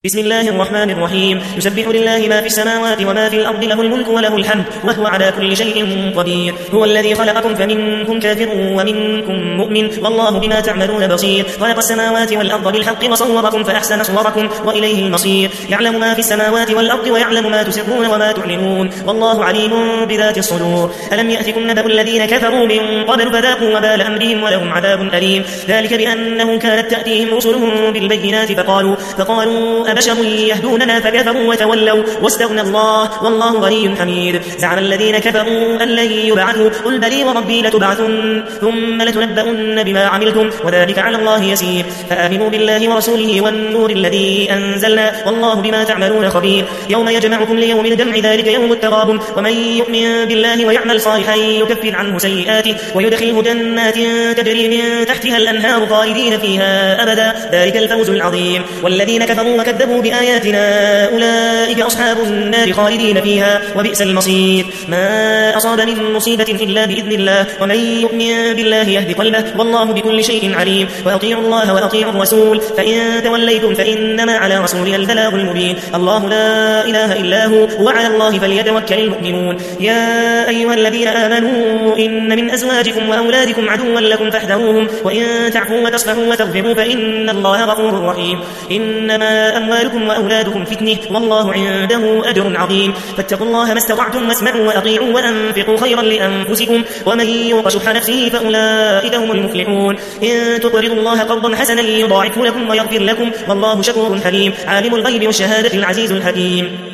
بسم الله الرحمن الرحيم. يسبح لله ما في السماوات وما في الأرض، له الملك وله الحمد وهو على كل شيء قدير. هو الذي خلقكم فمنكم كافر ومنكم مؤمن والله بما تعملون بصير. خلق السماوات والأرض بالحق وصوركم فأحسن صوركم وإليه المصير. يعلم ما في السماوات والأرض ويعلم ما تسرون وما تعلنون والله عليم بذات الصدور. ألم يأتكم نبأ الذين كفروا من قبل فذاقوا وبال أمرهم ولهم عذاب أليم. ذلك بأنه كانت تأتيهم رسلهم بالبينات فقالوا أبشر يهدوننا فكفروا وتولوا واستغنى الله والله غني حميد. زعم الذين كفروا أن لن يبعثوا قل بلي وربي لتبعثن ثم لتنبؤن بما عملتم وذلك على الله يسير. فآمنوا بالله ورسوله والنور الذي أنزلنا والله بما تعملون خبير. يوم يجمعكم ليوم الجمع ذلك يوم التغابن. ومن يؤمن بالله ويعمل صالحا يكفر عنه سيئاته ويدخله جنات تجري من تحتها الأنهار خالدين فيها أبدا ذلك الفوز العظيم. والذين كفروا وكذبوا بآياتنا أولئك أصحاب النار خالدين فيها وبئس المصير. ما أصاب من مصيبة إلا بإذن الله ومن يؤمن بالله يهد قلبه والله بكل شيء عليم. وأطيعوا الله وأطيعوا الرسول فإن توليتم فإنما على رسولنا البلاغ المبين. الله لا إله إلا هو وعلى الله فليتوكل المؤمنون. يا أيها الذين آمنوا إن من أزواجكم وأولادكم عدوا لكم فاحذروهم وإن تعفوا وتصفحوا وتغفروا فإن الله غفور رحيم. إنما أموالكم وأولادكم فتنة والله عنده أجر عظيم. فاتقوا الله ما استطعتم واسمعوا وأطيعوا وأنفقوا خيرا لأنفسكم ومن يوق شح نفسه فأولئك هم المفلحون. إن تقرضوا الله قرضا حسنا يضاعفه لكم ويغفر لكم والله شكور حليم. عالم الغيب والشهادة العزيز الحكيم.